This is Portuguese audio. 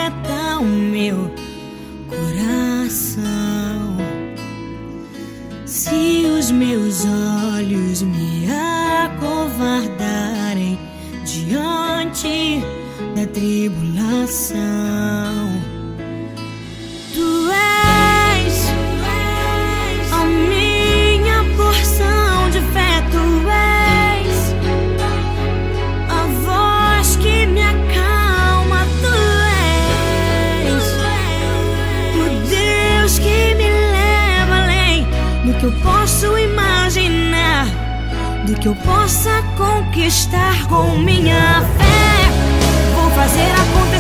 aquieta o meu coração. Se os meus olhos me acovardarem diante da tribulação, Tu és a minha porção de fé. Tu és a voz que me acalma. Tu és o Deus que me leva além do que eu posso imaginar, do que eu possa conquistar com minha fé. Vou fazer acontecer.